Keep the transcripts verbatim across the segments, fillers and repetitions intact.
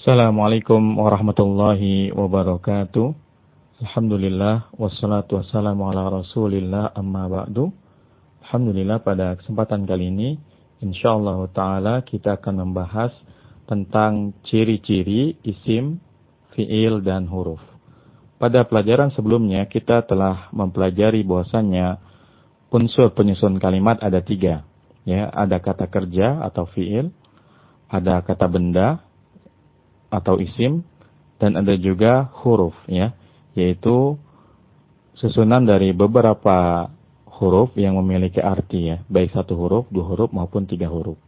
Assalamualaikum warahmatullahi wabarakatuh. Alhamdulillah wassalatu wassalamu ala Rasulillah amma ba'du. Alhamdulillah, pada kesempatan kali ini insyaallah taala kita akan membahas tentang ciri-ciri isim, fiil dan huruf. Pada pelajaran sebelumnya kita telah mempelajari bahwasannya unsur penyusun kalimat ada tiga, ya, ada kata kerja atau fiil, ada kata benda atau isim, dan ada juga huruf, ya, yaitu susunan dari beberapa huruf yang memiliki arti, ya, baik satu huruf, dua huruf maupun tiga huruf.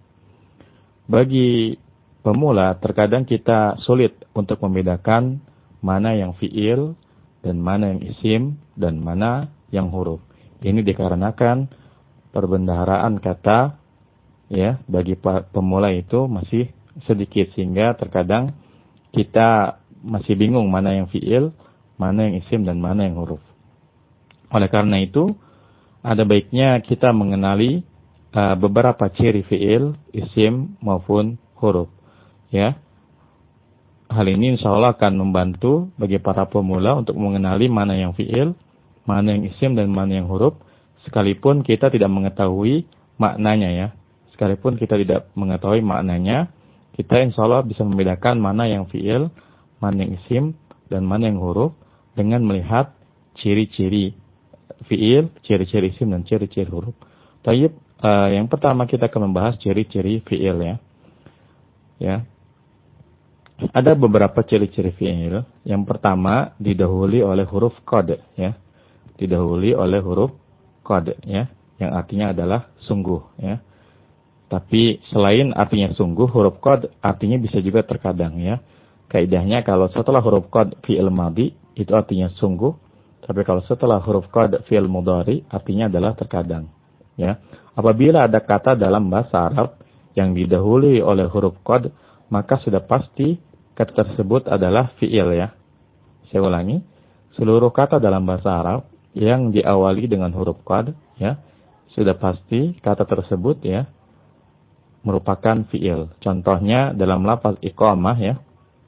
Bagi pemula terkadang kita sulit untuk membedakan mana yang fiil dan mana yang isim dan mana yang huruf. Ini dikarenakan perbendaharaan kata, ya, bagi pemula itu masih sedikit, sehingga terkadang kita masih bingung mana yang fiil, mana yang isim, dan mana yang huruf. Oleh karena itu, ada baiknya kita mengenali uh, beberapa ciri fiil, isim, maupun huruf. Ya, hal ini insya Allah akan membantu bagi para pemula untuk mengenali mana yang fiil, mana yang isim, dan mana yang huruf, sekalipun kita tidak mengetahui maknanya, ya. Sekalipun kita tidak mengetahui maknanya, kita insya Allah bisa membedakan mana yang fiil, mana yang isim, dan mana yang huruf dengan melihat ciri-ciri fiil, ciri-ciri isim, dan ciri-ciri huruf. Taib, uh, yang pertama kita akan membahas ciri-ciri fiil, ya. Ya. Ada beberapa ciri-ciri fiil. Yang pertama didahului oleh huruf qad, ya. Didahului oleh huruf qad, ya, yang artinya adalah sungguh, ya. Tapi selain artinya sungguh, huruf qad artinya bisa juga terkadang, ya. Kaidahnya kalau setelah huruf qad fi'il madhi itu artinya sungguh, tapi kalau setelah huruf qad fi'il mudhari artinya adalah terkadang, ya. Apabila ada kata dalam bahasa Arab yang didahului oleh huruf qad, maka sudah pasti kata tersebut adalah fi'il, ya. Saya ulangi, seluruh kata dalam bahasa Arab yang diawali dengan huruf qad, ya, sudah pasti kata tersebut, ya, merupakan fiil. Contohnya dalam lafaz iqamah, ya.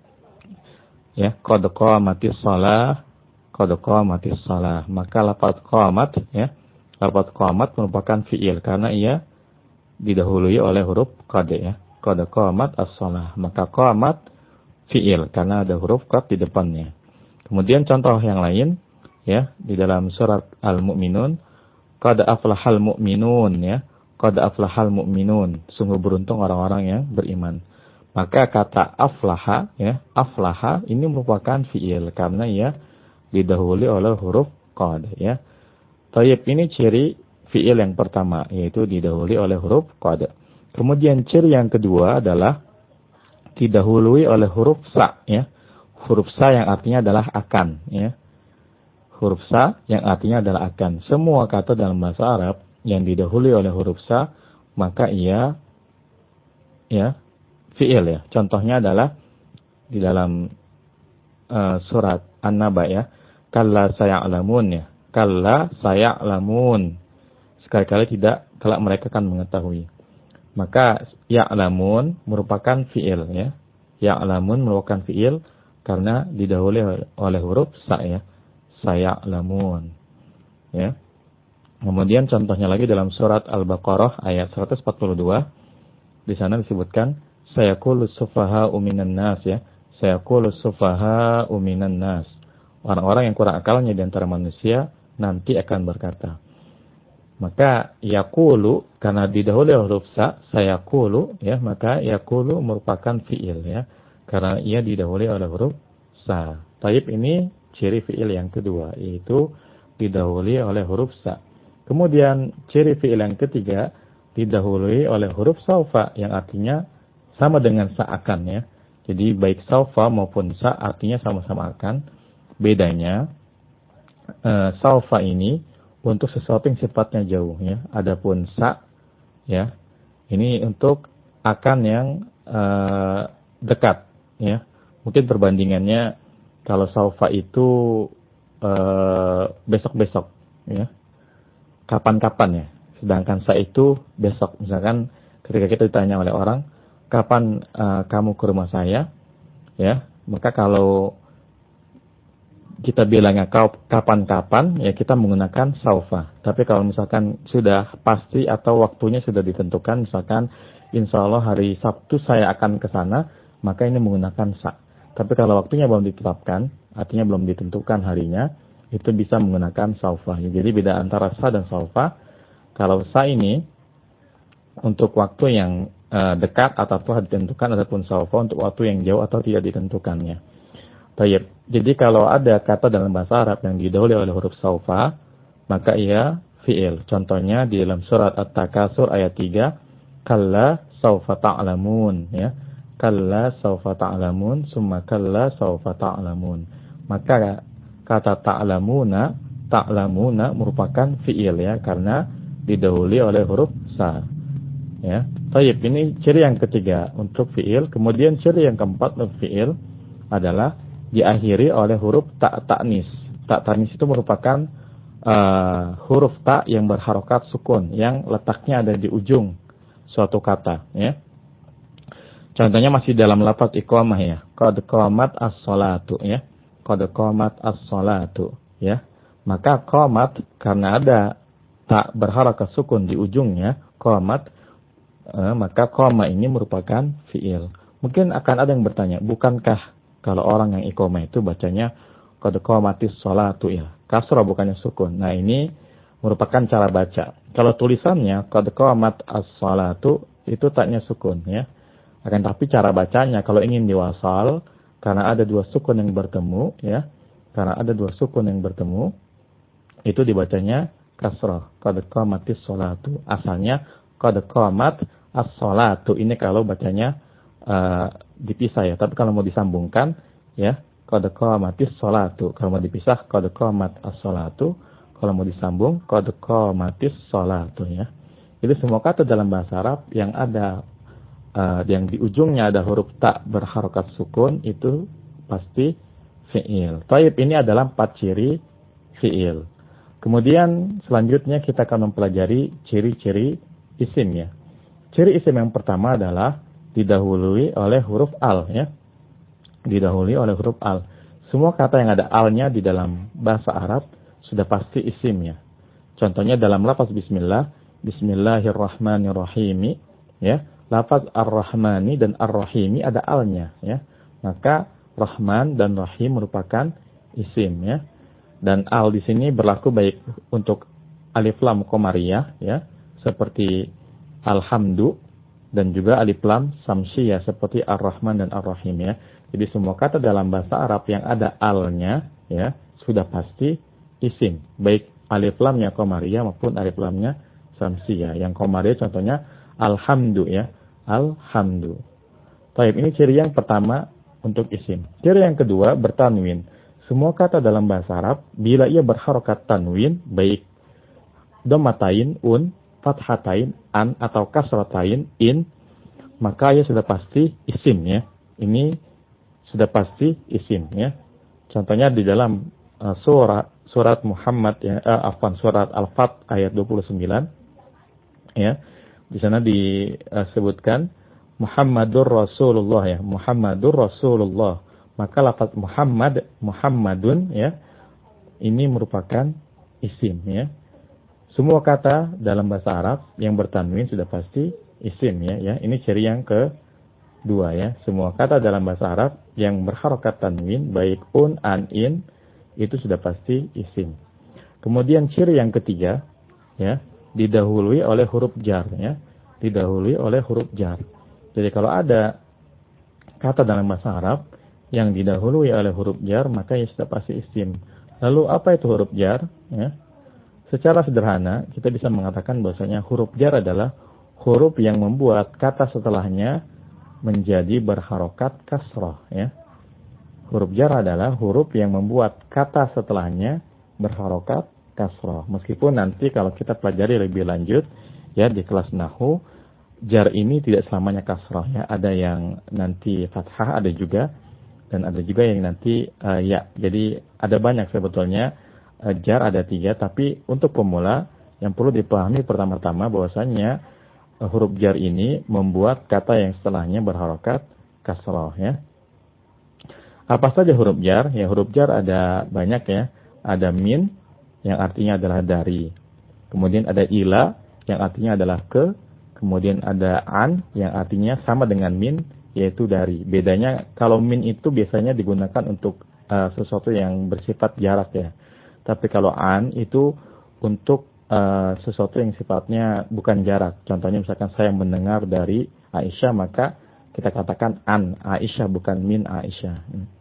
Ya, qad qamatis shalah, qad qamatis shalah. Maka lafaz qamat, ya, lafaz qamat merupakan fiil karena ia didahului oleh huruf qad, ya. Qad qamat as-shalah. Maka qamat fiil karena ada huruf qad di depannya. Kemudian contoh yang lain, ya, di dalam surat Al-Mu'minun, qad aflahal mu'minun, ya. Qad aflahal mu'minun, sungguh beruntung orang-orang yang beriman. Maka kata aflaha, ya, aflaha ini merupakan fiil karena ia didahului oleh huruf qad, ya. Tayyib, ini ciri fiil yang pertama, yaitu didahului oleh huruf qad. Kemudian ciri yang kedua adalah didahului oleh huruf sa, ya. Huruf sa yang artinya adalah akan, ya. Huruf sa yang artinya adalah akan. Semua kata dalam bahasa Arab yang didahului oleh huruf sa, maka ia, ya, fiil, ya. Contohnya adalah di dalam uh, surat An-Naba, ya. Kalla saya'lamun, ya. Kalla saya'lamun. Sekali-kali tidak, kelak mereka akan mengetahui. Maka ya'lamun merupakan fiil, ya. Ya'lamun merupakan fiil karena didahului oleh huruf sa, ya. Saya'lamun, ya. Kemudian contohnya lagi dalam surat Al-Baqarah ayat seratus empat puluh dua. Di sana disebutkan sayaqulus sufaha'u minan nas, ya. Sayaqulus sufaha'u minan nas. Orang-orang yang kurang akalnya di antara manusia nanti akan berkata. Maka yaqulu karena didahului huruf sa, sayaqulu, ya, maka yaqulu merupakan fiil, ya. Karena ia didahului oleh huruf sa. Taib, ini ciri fiil yang kedua, yaitu didahului oleh huruf sa. Kemudian ciri fiil yang ketiga didahului oleh huruf saufa yang artinya sama dengan sa akan, ya. Jadi baik saufa maupun sa artinya sama-sama akan. Bedanya uh, saufa ini untuk sesuatu yang sifatnya jauh, ya. Adapun sa, ya, ini untuk akan yang uh, dekat, ya. Mungkin perbandingannya kalau saufa itu uh, besok-besok, ya. Kapan-kapan, ya. Sedangkan sa itu besok. Misalkan ketika kita ditanya oleh orang, kapan uh, kamu ke rumah saya? ya. Maka kalau kita bilangnya kapan-kapan, ya kita menggunakan saufa. Tapi kalau misalkan sudah pasti atau waktunya sudah ditentukan, misalkan insya Allah hari Sabtu saya akan ke sana, maka ini menggunakan sa. Tapi kalau waktunya belum ditetapkan, artinya belum ditentukan harinya, itu bisa menggunakan saufa. Jadi beda antara sa dan saufa. Kalau sa ini untuk waktu yang uh, dekat atau telah ditentukan, ataupun saufa untuk waktu yang jauh atau tidak ditentukannya. Baik. Jadi kalau ada kata dalam bahasa Arab yang didahului oleh huruf saufa, maka ia fi'il. Contohnya di dalam surat At-Takasur ayat tiga, kalla saufa ta'lamun, ya. Kalla saufa ta'lamun, summa kalla saufa ta'lamun. Maka kata ta'lamuna, ta'lamuna merupakan fi'il, ya, karena didahului oleh huruf sa. Ya. Baik, ini ciri yang ketiga untuk fi'il. Kemudian ciri yang keempat untuk fi'il adalah diakhiri oleh huruf ta ta'nis. Ta ta'nis itu merupakan uh, huruf ta yang berharokat sukun, yang letaknya ada di ujung suatu kata, ya. Contohnya masih dalam lafaz iqamah, ya. Qad qamat as-shalatu, ya. Qad qamat as-shalatu, ya. Maka qamat karena ada ta berharokat sukun di ujungnya, qamat, uh, maka qama ini merupakan fi'il. Mungkin akan ada yang bertanya, bukankah kalau orang yang iqamah itu bacanya qad qamatis sholatu, ya, kasrah bukannya sukun. Nah, ini merupakan cara baca. Kalau tulisannya qad qamat as-sholatu itu taknya sukun, ya. Akan tapi cara bacanya kalau ingin diwasal karena ada dua sukun yang bertemu, ya. Karena ada dua sukun yang bertemu itu dibacanya kasrah, qad qamatis sholatu. Asalnya qad qamat as-sholatu. Ini kalau bacanya Uh, dipisah, ya. Tapi kalau mau disambungkan, ya, qad qamatis sholatu. Kalau mau dipisah, qad qamat as-sholatu. Kalau mau disambung, qad qamatis sholatu, ya. Jadi semua kata dalam bahasa Arab yang ada uh, yang di ujungnya ada huruf ta berharokat sukun itu pasti fi'il. Taib, ini adalah empat ciri fi'il. Kemudian selanjutnya kita akan mempelajari ciri-ciri isim, ya. Ciri isim yang pertama adalah didahului oleh huruf al, ya. Didahului oleh huruf al. Semua kata yang ada alnya di dalam bahasa Arab sudah pasti isimnya. Contohnya dalam lafaz bismillah, bismillahirrahmanirrahim, ya. Lafaz ar-rahmani dan ar-rahimi ada alnya, ya. Maka rahman dan rahim merupakan isim, ya. Dan al di sini berlaku baik untuk alif lam qamariyah, ya, seperti alhamdu, dan juga alif lam samsiyah seperti ar-rahman dan ar-rahim, ya. Jadi semua kata dalam bahasa Arab yang ada alnya, ya, sudah pasti isim, baik alif lamnya qamariyah maupun alif lamnya samsiyah. Yang qamariyah contohnya alhamdu, ya, alhamdu. Baik, ini ciri yang pertama untuk isim. Ciri yang kedua bertanwin. Semua kata dalam bahasa Arab bila ia berharokat tanwin, baik dhammatain, un, fathatain, an, atau kasratain, in, maka ia sudah pasti isim, ya. Ini sudah pasti isim, ya. Contohnya di dalam uh, surat surat Muhammad, ya, uh, afwan, surat Al-Fat ayat dua puluh sembilan, ya. Di sana disebutkan Muhammadur Rasulullah, ya. Muhammadur Rasulullah. Maka lafaz Muhammad, Muhammadun, ya, ini merupakan isim, ya. Semua kata dalam bahasa Arab yang bertanwin sudah pasti isim, ya, ya. Ini ciri yang kedua, ya. Semua kata dalam bahasa Arab yang berharokat tanwin baik un, an, in itu sudah pasti isim. Kemudian ciri yang ketiga, ya, didahului oleh huruf jar, ya. Didahului oleh huruf jar. Jadi kalau ada kata dalam bahasa Arab yang didahului oleh huruf jar, maka ia sudah pasti isim. Lalu apa itu huruf jar, ya? Secara sederhana, kita bisa mengatakan bahwasanya huruf jar adalah huruf yang membuat kata setelahnya menjadi berharokat kasrah, ya. Huruf jar adalah huruf yang membuat kata setelahnya berharokat kasrah. Meskipun nanti kalau kita pelajari lebih lanjut, ya, di kelas nahwu, jar ini tidak selamanya kasrah, ya. Ada yang nanti fathah, ada juga, dan ada juga yang nanti uh, ya. Jadi ada banyak sebetulnya. Jar ada tiga, tapi untuk pemula yang perlu dipahami pertama-tama bahwasanya uh, huruf jar ini membuat kata yang setelahnya berharokat kasrah, ya. Apa saja huruf jar? Ya, huruf jar ada banyak ya. Ada min yang artinya adalah dari. Kemudian ada ila yang artinya adalah ke. Kemudian ada an yang artinya sama dengan min, yaitu dari. Bedanya kalau min itu biasanya digunakan untuk uh, sesuatu yang bersifat jarak ya. Tapi kalau an itu untuk uh, sesuatu yang sifatnya bukan jarak. Contohnya misalkan saya mendengar dari Aisyah, maka kita katakan an Aisyah, bukan min Aisyah.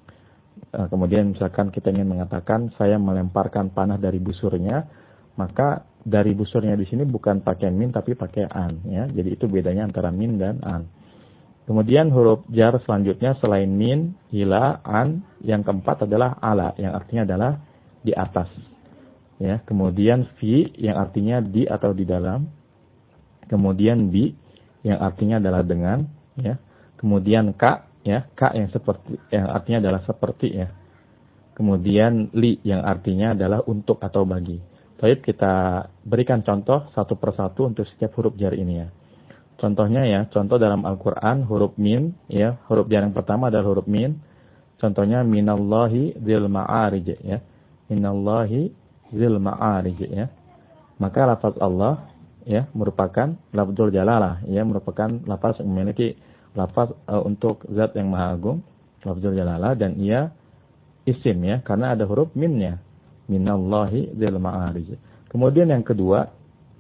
Uh, kemudian misalkan kita ingin mengatakan saya melemparkan panah dari busurnya, maka dari busurnya di sini bukan pakai min tapi pakai an ya. Jadi itu bedanya antara min dan an. Kemudian huruf jar selanjutnya selain min, ila, an, yang keempat adalah ala yang artinya adalah di atas. Ya, kemudian fi yang artinya di atau di dalam. Kemudian bi yang artinya adalah dengan ya. Kemudian ka ya, ka yang seperti yang artinya adalah seperti ya. Kemudian li yang artinya adalah untuk atau bagi. Baik, kita berikan contoh satu persatu untuk setiap huruf jar ini ya. Contohnya ya, contoh dalam Al-Qur'an huruf min ya, huruf jar yang pertama adalah huruf min. Contohnya minallahi dzil ma'arij ya. Minallahi dzil ma'arij ya. Maka lafaz Allah ya merupakan lafzul jalalah ya, merupakan lafaz yang memiliki lafaz uh, untuk zat yang maha agung, lafzul jalalah, dan ia isim ya karena ada huruf minnya. Minallahi dzil ma'arij. Kemudian yang kedua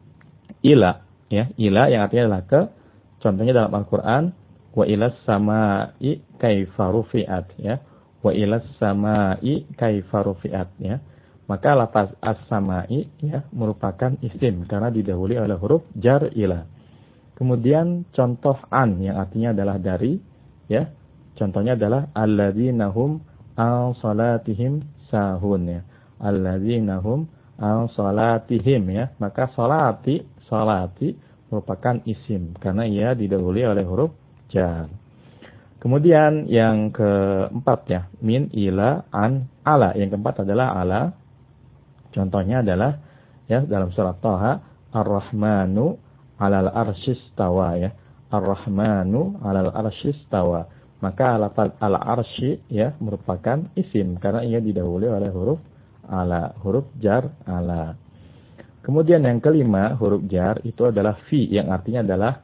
ila ya, ila yang artinya adalah ke. Contohnya dalam Al-Qur'an wa ilas samai kaifa rufi'at ya. Wa ilas samai kaifa rufi'at ya. Maka lafaz as-samai ya merupakan isim karena didahului oleh huruf jar ila. Kemudian contoh an yang artinya adalah dari ya. Contohnya adalah alladzina hum an salatihim sahun ya. Alladzina hum an salatihim ya. Maka salati, salati merupakan isim karena ia didahului oleh huruf jar. Kemudian yang keempat ya, min, ila, an, ala. Yang keempat adalah ala. Contohnya adalah ya dalam surat Thaha, Ar-Rahmanu 'alal arsyis tawa ya. Ar-Rahmanu 'alal arsyis tawa. Maka lafaz al-arsy ya merupakan isim karena ia didahului oleh huruf ala, huruf jar ala. Kemudian yang kelima, huruf jar itu adalah fi yang artinya adalah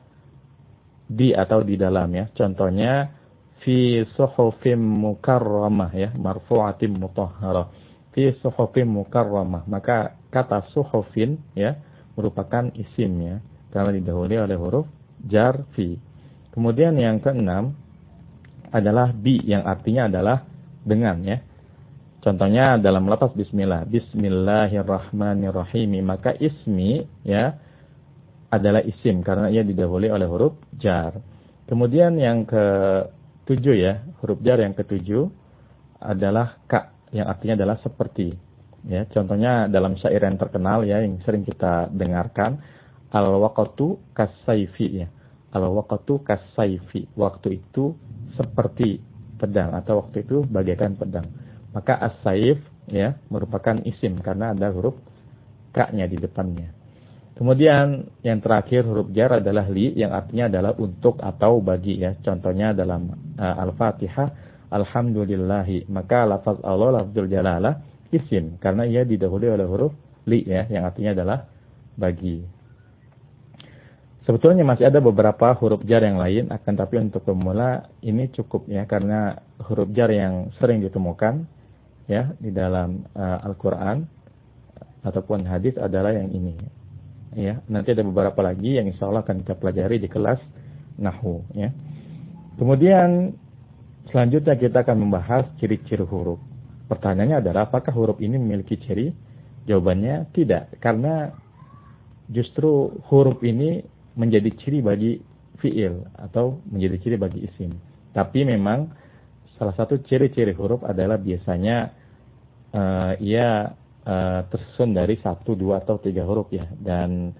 di atau di dalam ya. Contohnya fi suhufim mukarramah ya, marfu'atim mutahharah. Fi suhufim mukarramah. Maka kata suhufin ya merupakan isim ya karena didahului oleh huruf jar fi. Kemudian yang keenam adalah bi yang artinya adalah dengan ya. Contohnya dalam lafaz bismillah, bismillahirrahmanirrahim, maka ismi ya adalah isim karena ia didahului oleh huruf jar. Kemudian yang ketujuh ya, huruf jar yang ketujuh adalah ka yang artinya adalah seperti. Ya, contohnya dalam syair yang terkenal ya yang sering kita dengarkan, al-waqtu kas-sayfi ya. Al-waqtu kas-sayfi, waktu itu seperti pedang atau waktu itu bagaikan pedang. Maka as-saif ya merupakan isim karena ada huruf ka-nya di depannya. Kemudian yang terakhir huruf jar adalah li yang artinya adalah untuk atau bagi ya. Contohnya dalam uh, Al-Fatihah, alhamdulillahi. Maka lafaz Allah lafzul jalalah isim karena ia didahului oleh huruf li ya yang artinya adalah bagi. Sebetulnya masih ada beberapa huruf jar yang lain, akan tapi untuk pemula ini cukup ya karena huruf jar yang sering ditemukan ya di dalam uh, Al-Qur'an ataupun hadis adalah yang ini. Ya, nanti ada beberapa lagi yang insya Allah akan kita pelajari di kelas nahwu ya. Kemudian selanjutnya kita akan membahas ciri-ciri huruf. Pertanyaannya adalah apakah huruf ini memiliki ciri? Jawabannya tidak, karena justru huruf ini menjadi ciri bagi fiil atau menjadi ciri bagi isim. Tapi memang salah satu ciri-ciri huruf adalah biasanya uh, ia uh, tersusun dari satu, dua atau tiga huruf ya. Dan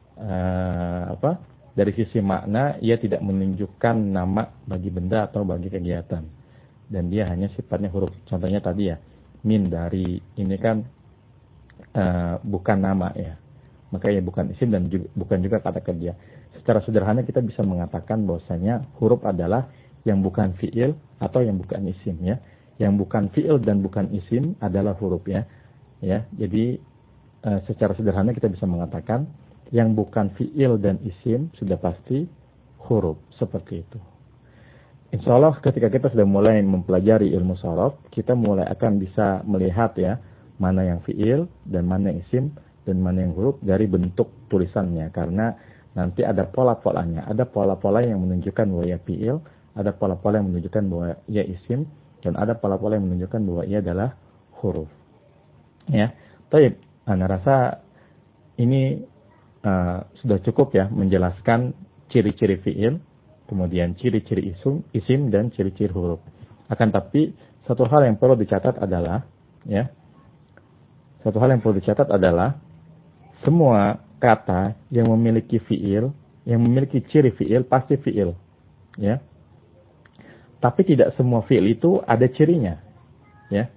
uh, apa? Dari sisi makna ia tidak menunjukkan nama bagi benda atau bagi kegiatan. Dan dia hanya sifatnya huruf. Contohnya tadi ya, min dari ini kan uh, bukan nama ya. Maka ya bukan isim dan juga, bukan juga kata kerja. Secara sederhana kita bisa mengatakan bahwasanya huruf adalah yang bukan fiil atau yang bukan isim ya. yang bukan fi'il dan bukan isim adalah huruf ya. Ya, jadi uh, secara sederhana kita bisa mengatakan yang bukan fi'il dan isim sudah pasti huruf, seperti itu. Insya Allah ketika kita sudah mulai mempelajari ilmu sorof, kita mulai akan bisa melihat ya mana yang fi'il dan mana yang isim dan mana yang huruf dari bentuk tulisannya, karena nanti ada pola-polanya, ada pola-pola yang menunjukkan bahwa ia fi'il, ada pola-pola yang menunjukkan bahwa ia isim, dan ada pola-pola yang menunjukkan bahwa ia adalah huruf. Ya, baik. Ana rasa ini Uh, sudah cukup ya menjelaskan ciri-ciri fi'il, kemudian ciri-ciri isim, isim dan ciri-ciri huruf. Akan tapi satu hal yang perlu dicatat adalah ya, satu hal yang perlu dicatat adalah semua kata yang memiliki fi'il, yang memiliki ciri fi'il pasti fi'il, ya. Tapi tidak semua fi'il itu ada cirinya, ya.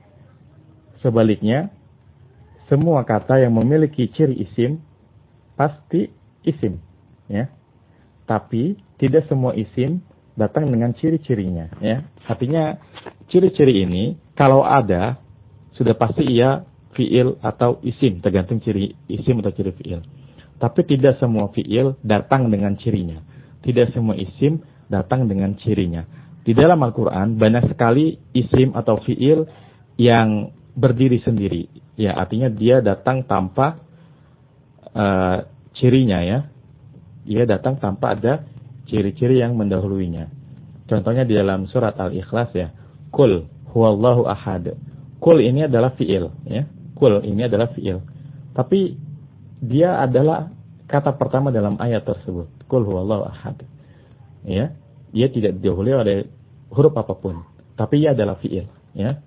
Sebaliknya, semua kata yang memiliki ciri isim pasti isim, ya. Tapi tidak semua isim datang dengan ciri-cirinya, ya. Artinya ciri-ciri ini kalau ada sudah pasti ia fiil atau isim, tergantung ciri isim atau ciri fiil. Tapi tidak semua fiil datang dengan cirinya. Tidak semua isim datang dengan cirinya. Di dalam Al-Qur'an banyak sekali isim atau fiil yang berdiri sendiri, ya. Artinya dia datang tanpa Uh, cirinya ya, dia datang tanpa ada ciri-ciri yang mendahuluinya. Contohnya di dalam surat Al-Ikhlas ya, Qul huwallahu ahad. Qul ini adalah fiil ya, Qul ini adalah fiil. Tapi dia adalah kata pertama dalam ayat tersebut, Qul huwallahu ahad. Ya, dia tidak didahului oleh huruf apapun, tapi ia adalah fiil ya.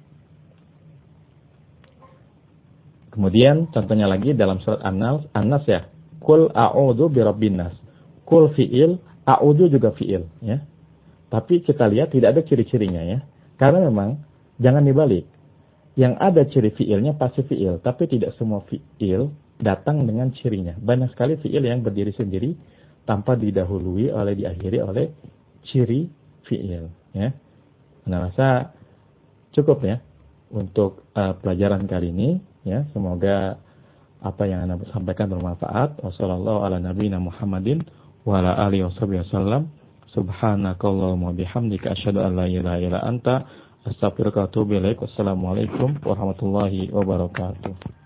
Kemudian contohnya lagi dalam surat An-Nas, An-Nas ya, Qul a'udzu birabbin nas. Qul fi'il, a'udzu juga fi'il ya. Tapi kita lihat tidak ada ciri-cirinya ya. Karena memang jangan dibalik. Yang ada ciri fi'ilnya pasti fi'il, tapi tidak semua fi'il datang dengan cirinya. Banyak sekali fi'il yang berdiri sendiri tanpa didahului oleh diakhiri oleh ciri fi'il ya. Nah, rasa cukup ya untuk uh, pelajaran kali ini. Ya, semoga apa yang Anda sampaikan bermanfaat. Wassallallahu ala nabiyina Muhammadin wa ala alihi wasallam. Subhanakallahumma bihamdika asyhadu an la ilaha illa anta astaghfiruka wa atubu ilaik. Wassalamualaikum warahmatullahi wabarakatuh.